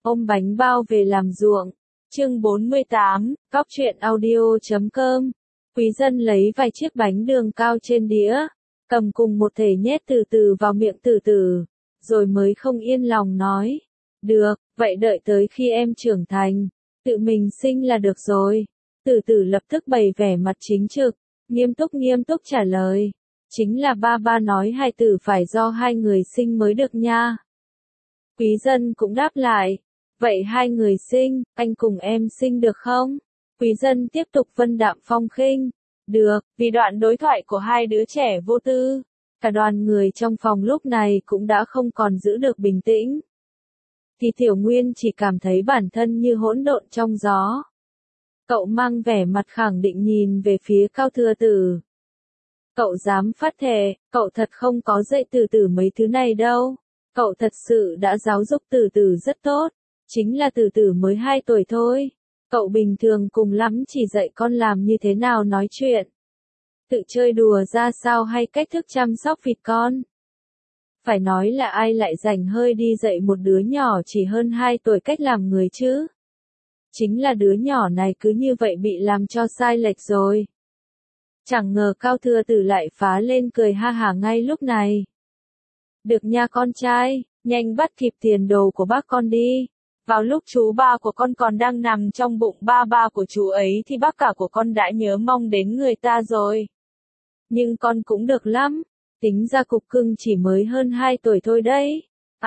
ôm bánh bao về làm ruộng. Chương 48, Cóc truyện audio.com. Quý dân lấy vài chiếc bánh đường cao trên đĩa, cầm cùng một thể nhét từ từ vào miệng Tử Tử, rồi mới không yên lòng nói. Được, vậy đợi tới khi em trưởng thành, tự mình sinh là được rồi. Tử Tử lập tức bày vẻ mặt chính trực, nghiêm túc trả lời. Chính là ba nói hai tử phải do hai người sinh mới được nha. Quý dân cũng đáp lại. Vậy hai người sinh, anh cùng em sinh được không? Quý dân tiếp tục vân đạm phong khinh. Được, vì đoạn đối thoại của hai đứa trẻ vô tư, cả đoàn người trong phòng lúc này cũng đã không còn giữ được bình tĩnh. Thì Tiểu Nguyên chỉ cảm thấy bản thân như hỗn độn trong gió. Cậu mang vẻ mặt khẳng định nhìn về phía Cao Thừa Tử. Cậu dám phát thề, cậu thật không có dạy Tử Tử mấy thứ này đâu. Cậu thật sự đã giáo dục Tử Tử rất tốt. Chính là Tử Tử mới 2 tuổi thôi. Cậu bình thường cùng lắm chỉ dạy con làm như thế nào nói chuyện, tự chơi đùa ra sao hay cách thức chăm sóc vịt con. Phải nói là ai lại rảnh hơi đi dạy một đứa nhỏ chỉ hơn 2 tuổi cách làm người chứ. Chính là đứa nhỏ này cứ như vậy bị làm cho sai lệch rồi. Chẳng ngờ Cao Thừa Tử lại phá lên cười ha hả ngay lúc này. Được nha con trai, nhanh bắt kịp tiền đồ của bác con đi. Vào lúc chú ba của con còn đang nằm trong bụng ba của chú ấy thì bác cả của con đã nhớ mong đến người ta rồi. Nhưng con cũng được lắm, tính ra cục cưng chỉ mới hơn 2 tuổi thôi đấy.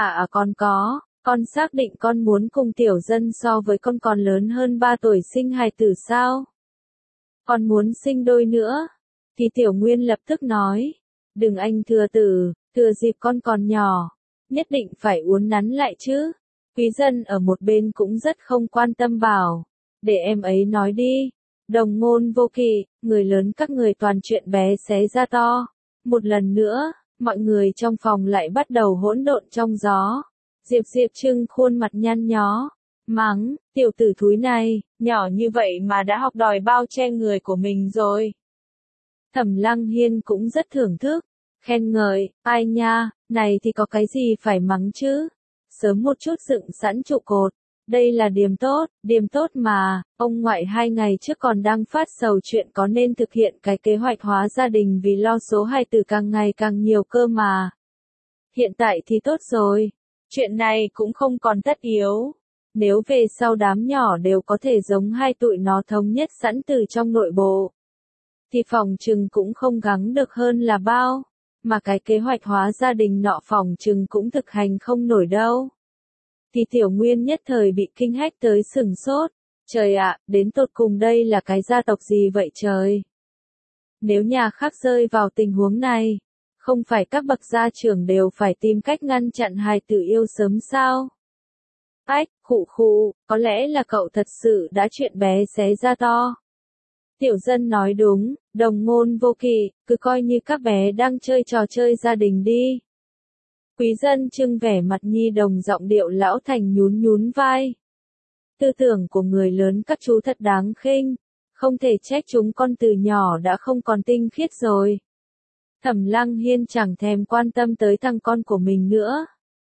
Con xác định con muốn cùng tiểu dân so với con còn lớn hơn 3 tuổi sinh hài tử sao? Con muốn sinh đôi nữa. Thì Tiểu Nguyên lập tức nói, đừng anh Thừa Tử, thừa dịp con còn nhỏ, nhất định phải uốn nắn lại chứ. Quý dân ở một bên cũng rất không quan tâm bảo, để em ấy nói đi. Đồng ngôn vô kỵ, người lớn các người toàn chuyện bé xé ra to. Một lần nữa, mọi người trong phòng lại bắt đầu hỗn độn trong gió. Diệp Trưng khuôn mặt nhăn nhó, mắng, tiểu tử thúi này, nhỏ như vậy mà đã học đòi bao che người của mình rồi. Thẩm Lăng Hiên cũng rất thưởng thức, khen ngợi, ai nha, này thì có cái gì phải mắng chứ. Sớm một chút dựng sẵn trụ cột, đây là điểm tốt mà. Ông ngoại 2 ngày trước còn đang phát sầu chuyện có nên thực hiện cái kế hoạch hóa gia đình vì lo số hài tử càng ngày càng nhiều cơ mà. Hiện tại thì tốt rồi, chuyện này cũng không còn tất yếu. Nếu về sau đám nhỏ đều có thể giống hai tụi nó thống nhất sẵn từ trong nội bộ, thì phòng trừng cũng không gắng được hơn là bao. Mà cái kế hoạch hóa gia đình nọ phòng trừng cũng thực hành không nổi đâu. Thì Tiểu Nguyên nhất thời bị kinh hách tới sừng sốt. Trời ạ, đến tột cùng đây là cái gia tộc gì vậy trời? Nếu nhà khác rơi vào tình huống này, không phải các bậc gia trưởng đều phải tìm cách ngăn chặn hài tử yêu sớm sao? Ách, khụ, có lẽ là cậu thật sự đã chuyện bé xé ra to. Tiểu dân nói đúng, đồng ngôn vô kỵ, cứ coi như các bé đang chơi trò chơi gia đình đi. Quý dân trưng vẻ mặt nhi đồng giọng điệu lão thành nhún vai. Tư tưởng của người lớn các chú thật đáng khinh, không thể trách chúng con từ nhỏ đã không còn tinh khiết rồi. Thẩm Lăng Hiên chẳng thèm quan tâm tới thằng con của mình nữa.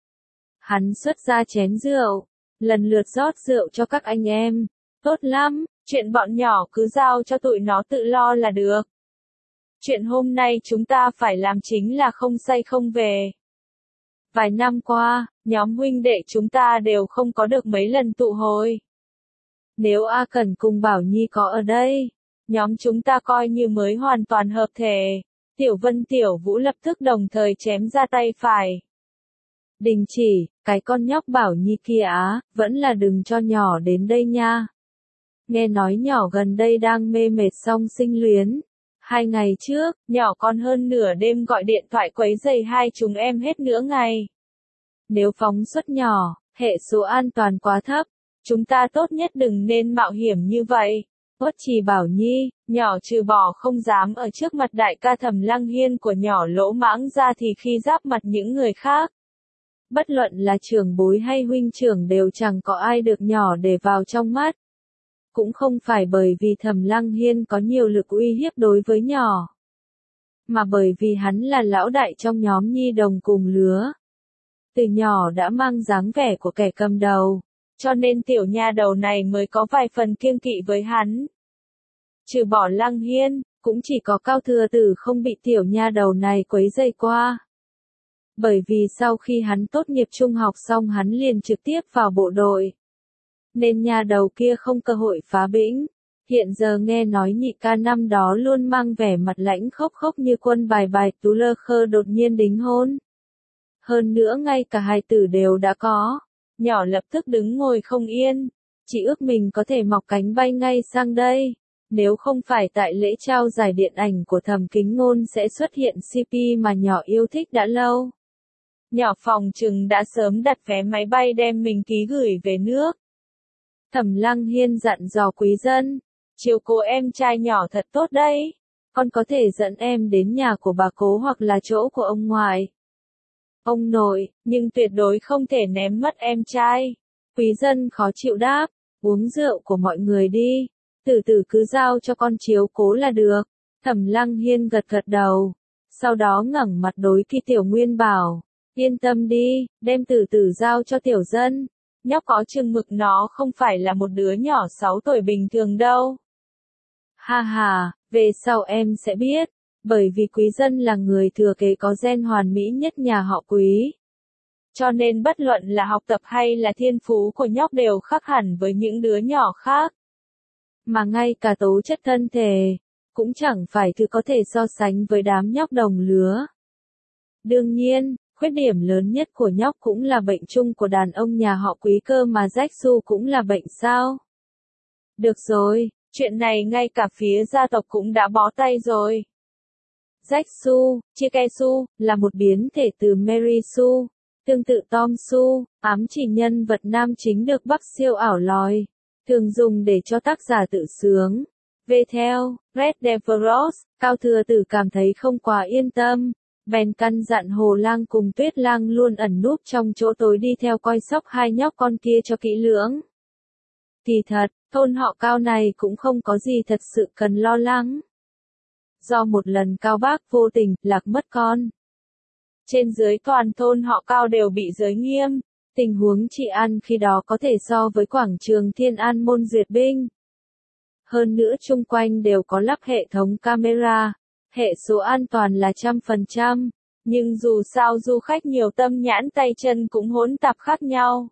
Hắn xuất ra chén rượu, lần lượt rót rượu cho các anh em. Tốt lắm, chuyện bọn nhỏ cứ giao cho tụi nó tự lo là được. Chuyện hôm nay chúng ta phải làm chính là không say không về. Vài năm qua, nhóm huynh đệ chúng ta đều không có được mấy lần tụ hội. Nếu A Cẩn cùng Bảo Nhi có ở đây, nhóm chúng ta coi như mới hoàn toàn hợp thể. Tiểu Vân Tiểu Vũ lập tức đồng thời chém ra tay phải. Đình chỉ, cái con nhóc Bảo Nhi kia á, vẫn là đừng cho nhỏ đến đây nha. Nghe nói nhỏ gần đây đang mê mệt xong sinh luyến. 2 ngày trước, nhỏ còn hơn nửa đêm gọi điện thoại quấy rầy hai chúng em hết nửa ngày. Nếu phóng xuất nhỏ, hệ số an toàn quá thấp, chúng ta tốt nhất đừng nên mạo hiểm như vậy. Uất Trì Bảo Nhi, nhỏ trừ bỏ không dám ở trước mặt đại ca Thẩm Lăng Hiên của nhỏ lỗ mãng ra thì khi giáp mặt những người khác, bất luận là trưởng bối hay huynh trưởng đều chẳng có ai được nhỏ để vào trong mắt. Cũng không phải bởi vì Thẩm Lăng Hiên có nhiều lực uy hiếp đối với nhỏ, mà bởi vì hắn là lão đại trong nhóm nhi đồng cùng lứa. Từ nhỏ đã mang dáng vẻ của kẻ cầm đầu, cho nên tiểu nha đầu này mới có vài phần kiêng kỵ với hắn. Trừ bỏ Lăng Hiên, cũng chỉ có Cao Thừa Tử không bị tiểu nha đầu này quấy rầy qua. Bởi vì sau khi hắn tốt nghiệp trung học xong hắn liền trực tiếp vào bộ đội. Nên nha đầu kia không cơ hội phá bĩnh. Hiện giờ nghe nói nhị ca năm đó luôn mang vẻ mặt lãnh khốc khốc như quân bài bài Tú Lơ Khơ đột nhiên đính hôn. Hơn nữa ngay cả hài tử đều đã có. Nhỏ lập tức đứng ngồi không yên. Chỉ ước mình có thể mọc cánh bay ngay sang đây. Nếu không phải tại lễ trao giải điện ảnh của Thẩm Kính Ngôn sẽ xuất hiện CP mà nhỏ yêu thích đã lâu. Nhỏ phòng trừng đã sớm đặt vé máy bay đem mình ký gửi về nước. Thẩm Lăng Hiên dặn dò Quý Dân, chiếu cố em trai nhỏ thật tốt đấy. Con có thể dẫn em đến nhà của bà cố hoặc là chỗ của ông ngoại. Ông nội, nhưng tuyệt đối không thể ném mất em trai. Quý Dân khó chịu đáp, uống rượu của mọi người đi. Từ từ cứ giao cho con chiếu cố là được. Thẩm Lăng Hiên gật gật đầu. Sau đó ngẩng mặt đối Kỳ Tiểu Nguyên bảo, yên tâm đi, đem từ từ giao cho Tiểu Dân. Nhóc có chừng mực nó không phải là một đứa nhỏ 6 tuổi bình thường đâu. Ha ha, về sau em sẽ biết. Bởi vì Quý Dân là người thừa kế có gen hoàn mỹ nhất nhà họ Quý. Cho nên bất luận là học tập hay là thiên phú của nhóc đều khác hẳn với những đứa nhỏ khác. Mà ngay cả tố chất thân thể, cũng chẳng phải thứ có thể so sánh với đám nhóc đồng lứa. Đương nhiên, khuyết điểm lớn nhất của nhóc cũng là bệnh chung của đàn ông nhà họ Quý cơ mà Jack Su cũng là bệnh sao. Được rồi, chuyện này ngay cả phía gia tộc cũng đã bó tay rồi. Jack Su, Chike Su, là một biến thể từ Mary Su, tương tự Tom Su, ám chỉ nhân vật nam chính được Bắc siêu ảo lòi. Thường dùng để cho tác giả tự sướng. Về theo, Red Devils, Cao Thừa Tử cảm thấy không quá yên tâm. Bèn căn dặn Hồ Lang cùng Tuyết Lang luôn ẩn núp trong chỗ tối đi theo coi sóc hai nhóc con kia cho kỹ lưỡng. Kỳ thật, thôn họ Cao này cũng không có gì thật sự cần lo lắng. Do một lần Cao Bác vô tình lạc mất con. Trên dưới toàn thôn họ Cao đều bị giới nghiêm. Tình huống trị an khi đó có thể so với quảng trường Thiên An môn duyệt binh. Hơn nữa chung quanh đều có lắp hệ thống camera, hệ số an toàn là 100%, nhưng dù sao du khách nhiều tâm nhãn tay chân cũng hỗn tạp khác nhau.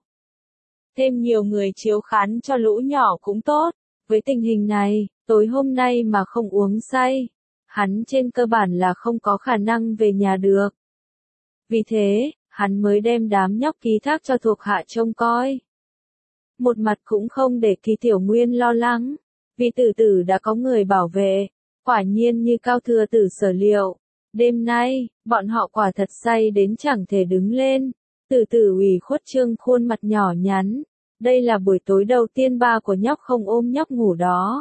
Thêm nhiều người chiếu khán cho lũ nhỏ cũng tốt, với tình hình này, tối hôm nay mà không uống say, hắn trên cơ bản là không có khả năng về nhà được. Vì thế, hắn mới đem đám nhóc ký thác cho thuộc hạ trông coi. Một mặt cũng không để Kỳ Tiểu Nguyên lo lắng, vì Tử Tử đã có người bảo vệ, quả nhiên như Cao Thừa Tử sở liệu. Đêm nay, bọn họ quả thật say đến chẳng thể đứng lên. Tử Tử ủy khuất trương khuôn mặt nhỏ nhắn. Đây là buổi tối đầu tiên ba của nhóc không ôm nhóc ngủ đó.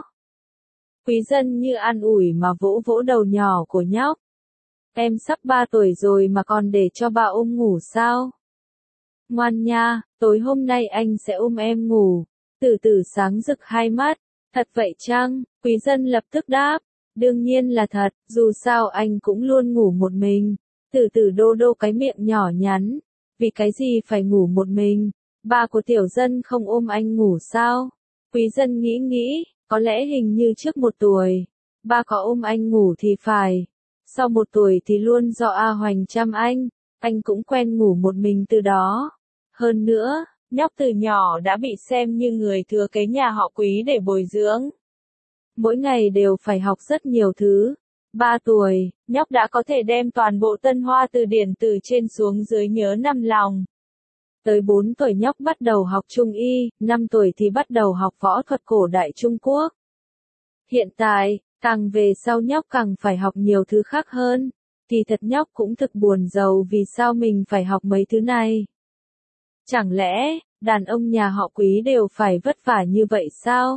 Quý Dân như an ủi mà vỗ vỗ đầu nhỏ của nhóc. Em sắp 3 tuổi rồi mà còn để cho ba ôm ngủ sao? Ngoan nha, tối hôm nay anh sẽ ôm em ngủ. Tử Tử sáng rực hai mắt. Thật vậy chăng? Quý Dân lập tức đáp. Đương nhiên là thật, dù sao anh cũng luôn ngủ một mình. Tử Tử đô đô cái miệng nhỏ nhắn. Vì cái gì phải ngủ một mình? Ba của Tiểu Dân không ôm anh ngủ sao? Quý Dân nghĩ, có lẽ hình như trước 1 tuổi. Ba có ôm anh ngủ thì phải. Sau 1 tuổi thì luôn do A Hoành chăm anh cũng quen ngủ một mình từ đó. Hơn nữa, nhóc từ nhỏ đã bị xem như người thừa kế nhà họ Quý để bồi dưỡng. Mỗi ngày đều phải học rất nhiều thứ. 3 tuổi, nhóc đã có thể đem toàn bộ Tân Hoa từ điển từ trên xuống dưới nhớ nằm lòng. Tới 4 tuổi nhóc bắt đầu học Trung Y, 5 tuổi thì bắt đầu học võ thuật cổ đại Trung Quốc. Hiện tại, càng về sau nhóc càng phải học nhiều thứ khác hơn. Kỳ thật nhóc cũng thực buồn rầu vì sao mình phải học mấy thứ này. Chẳng lẽ, đàn ông nhà họ Quý đều phải vất vả như vậy sao?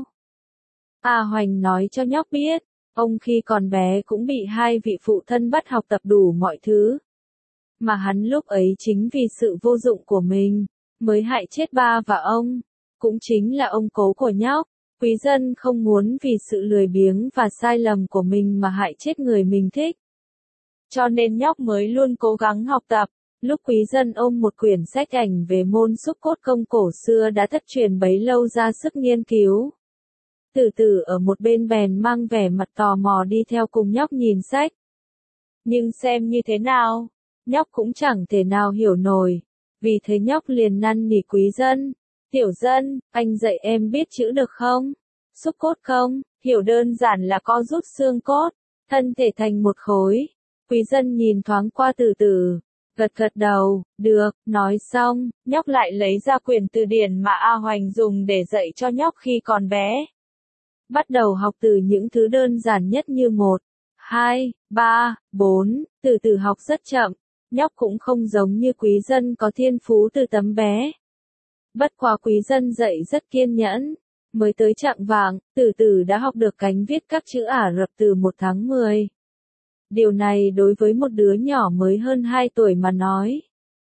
A Hoành nói cho nhóc biết, ông khi còn bé cũng bị 2 vị phụ thân bắt học tập đủ mọi thứ. Mà hắn lúc ấy chính vì sự vô dụng của mình, mới hại chết ba và ông. Cũng chính là ông cố của nhóc. Quý Dân không muốn vì sự lười biếng và sai lầm của mình mà hại chết người mình thích. Cho nên nhóc mới luôn cố gắng học tập, Lúc Quý Dân ôm một quyển sách ảnh về môn xúc cốt công cổ xưa đã thất truyền bấy lâu ra sức nghiên cứu. Từ từ ở một bên bèn mang vẻ mặt tò mò đi theo cùng nhóc nhìn sách. Nhưng xem như thế nào, nhóc cũng chẳng thể nào hiểu nổi. Vì thế nhóc liền năn nỉ Quý Dân. Tiểu Dân, anh dạy em biết chữ được không? Xúc cốt không, hiểu đơn giản là co rút xương cốt, thân thể thành một khối. Quý Dân nhìn thoáng qua Từ từ, gật gật đầu, được, nói xong, nhóc lại lấy ra quyển từ điển mà A Hoành dùng để dạy cho nhóc khi còn bé. Bắt đầu học từ những thứ đơn giản nhất như 1, 2, 3, 4, từ từ học rất chậm, nhóc cũng không giống như Quý Dân có thiên phú từ tấm bé. Bất quá Quý Dân dạy rất kiên nhẫn, mới tới chạng vạng, từ từ đã học được cánh viết các chữ Ả Rập từ 1 tháng 10. Điều này đối với một đứa nhỏ mới hơn 2 tuổi mà nói,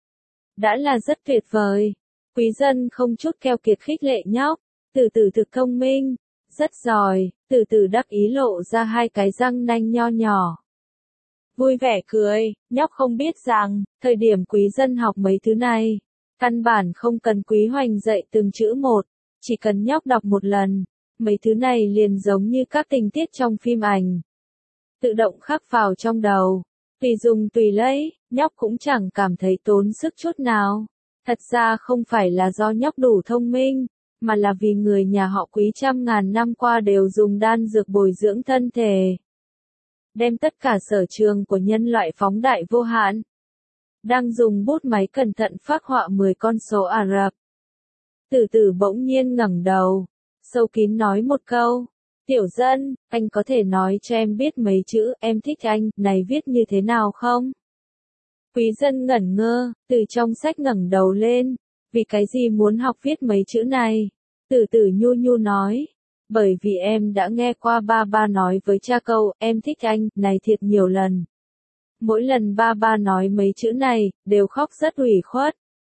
đã là rất tuyệt vời. Quý Dân không chút keo kiệt khích lệ nhóc, từ từ thực thông minh, rất giỏi, từ từ đắc ý lộ ra 2 cái răng nanh nho nhỏ. Vui vẻ cười, nhóc không biết rằng, thời điểm Quý Dân học mấy thứ này, căn bản không cần Quý Hoành dạy từng chữ một, chỉ cần nhóc đọc một lần, mấy thứ này liền giống như các tình tiết trong phim ảnh. Tự động khắc vào trong đầu, tùy dùng tùy lấy, nhóc cũng chẳng cảm thấy tốn sức chút nào. Thật ra không phải là do nhóc đủ thông minh, mà là vì người nhà họ Quý trăm ngàn năm qua đều dùng đan dược bồi dưỡng thân thể. Đem tất cả sở trường của nhân loại phóng đại vô hạn. Đang dùng bút máy cẩn thận phác họa 10 con số Ả Rập. Từ từ bỗng nhiên ngẩng đầu, sâu kín nói một câu. Tiểu Dân, anh có thể nói cho em biết mấy chữ em thích anh này viết như thế nào không? Quý Dân ngẩn ngơ, từ trong sách ngẩng đầu lên. Vì cái gì muốn học viết mấy chữ này? Từ từ nhu nhu nói. Bởi vì em đã nghe qua ba nói với cha câu em thích anh này thiệt nhiều lần. Mỗi lần ba nói mấy chữ này, đều khóc rất ủy khuất.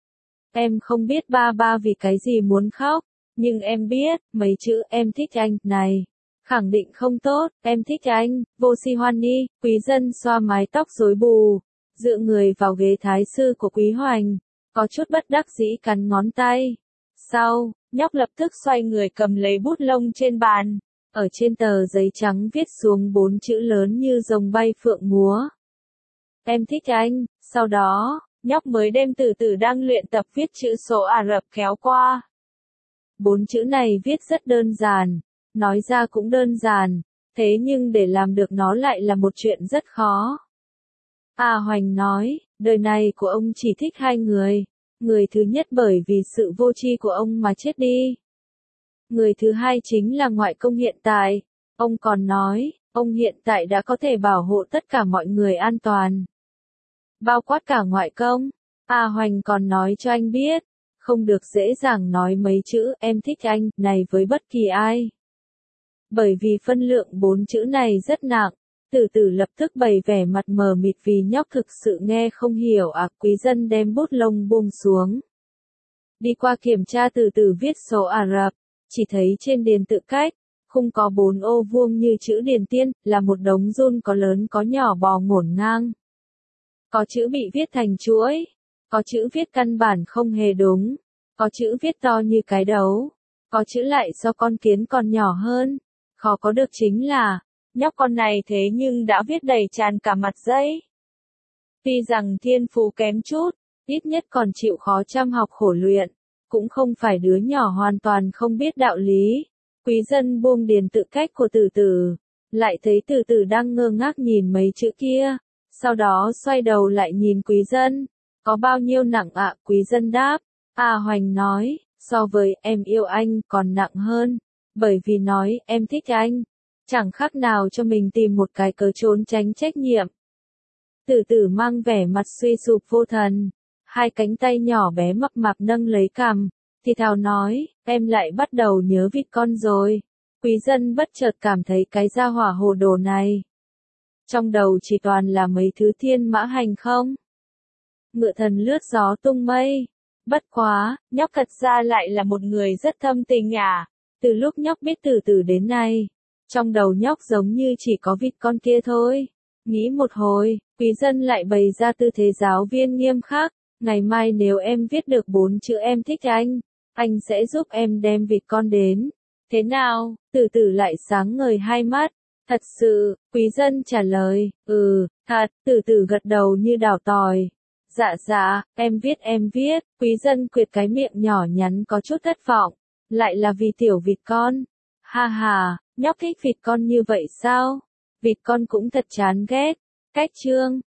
Em không biết ba vì cái gì muốn khóc, nhưng em biết, mấy chữ em thích anh này. Khẳng định không tốt, em thích anh, vô si hoan ni. Quý Dân xoa mái tóc rối bù, dựa người vào ghế thái sư của Quý Hoành, có chút bất đắc dĩ cắn ngón tay. Sau, nhóc lập tức xoay người cầm lấy bút lông trên bàn, ở trên tờ giấy trắng viết xuống 4 chữ lớn như rồng bay phượng múa. Em thích anh, sau đó, nhóc mới đem từ từ đang luyện tập viết chữ số Ả Rập kéo qua. 4 chữ này viết rất đơn giản, nói ra cũng đơn giản, thế nhưng để làm được nó lại là một chuyện rất khó. A Hoành nói, đời này của ông chỉ thích 2 người. Người thứ nhất bởi vì sự vô tri của ông mà chết đi. Người thứ hai chính là ngoại công hiện tại. Ông còn nói, ông hiện tại đã có thể bảo hộ tất cả mọi người an toàn. Bao quát cả ngoại công. A Hoành còn nói cho anh biết, không được dễ dàng nói mấy chữ em thích anh này với bất kỳ ai. Bởi vì phân lượng 4 chữ này rất nặng. Từ từ lập tức bày vẻ mặt mờ mịt vì nhóc thực sự nghe không hiểu Quý Dân đem bút lông buông xuống. Đi qua kiểm tra từ từ viết số Ả Rập, chỉ thấy trên điền tự cách, không có 4 ô vuông như chữ điền tiên, là một đống run có lớn có nhỏ bò ngổn ngang. Có chữ bị viết thành chuỗi, có chữ viết căn bản không hề đúng, có chữ viết to như cái đấu, có chữ lại so con kiến còn nhỏ hơn. Khó có được chính là, nhóc con này thế nhưng đã viết đầy tràn cả mặt giấy. Tuy rằng thiên phú kém chút, ít nhất còn chịu khó chăm học khổ luyện, cũng không phải đứa nhỏ hoàn toàn không biết đạo lý. Quý Dân buông điền tự cách của từ từ, lại thấy từ từ đang ngơ ngác nhìn mấy chữ kia, sau đó xoay đầu lại nhìn Quý Dân. Có bao nhiêu nặng ạ? Quý Dân đáp. A Hoành nói, so với em yêu anh còn nặng hơn, bởi vì nói em thích anh, chẳng khác nào cho mình tìm một cái cớ trốn tránh trách nhiệm. Từ từ mang vẻ mặt suy sụp vô thần, 2 cánh tay nhỏ bé mập mạp nâng lấy cằm, thì thào nói, em lại bắt đầu nhớ vịt con rồi. Quý Dân bất chợt cảm thấy cái gia hỏa hồ đồ này. Trong đầu chỉ toàn là mấy thứ thiên mã hành không. Ngựa thần lướt gió tung mây. Bất quá, nhóc thật ra lại là một người rất thâm tình à. Từ lúc nhóc biết từ từ đến nay, trong đầu nhóc giống như chỉ có vịt con kia thôi. Nghĩ một hồi, quý dân lại bày ra tư thế giáo viên nghiêm khắc. Ngày mai nếu em viết được 4 chữ em thích anh sẽ giúp em đem vịt con đến. Thế nào? Tử tử lại sáng ngời hai mắt. Thật sự, quý dân trả lời, thật, tử tử gật đầu như đào tỏi. Dạ, em viết, quý dân quyệt cái miệng nhỏ nhắn có chút thất vọng. Lại là vì tiểu vịt con. Ha ha, nhóc thích vịt con như vậy sao? Vịt con cũng thật chán ghét. Cách chương.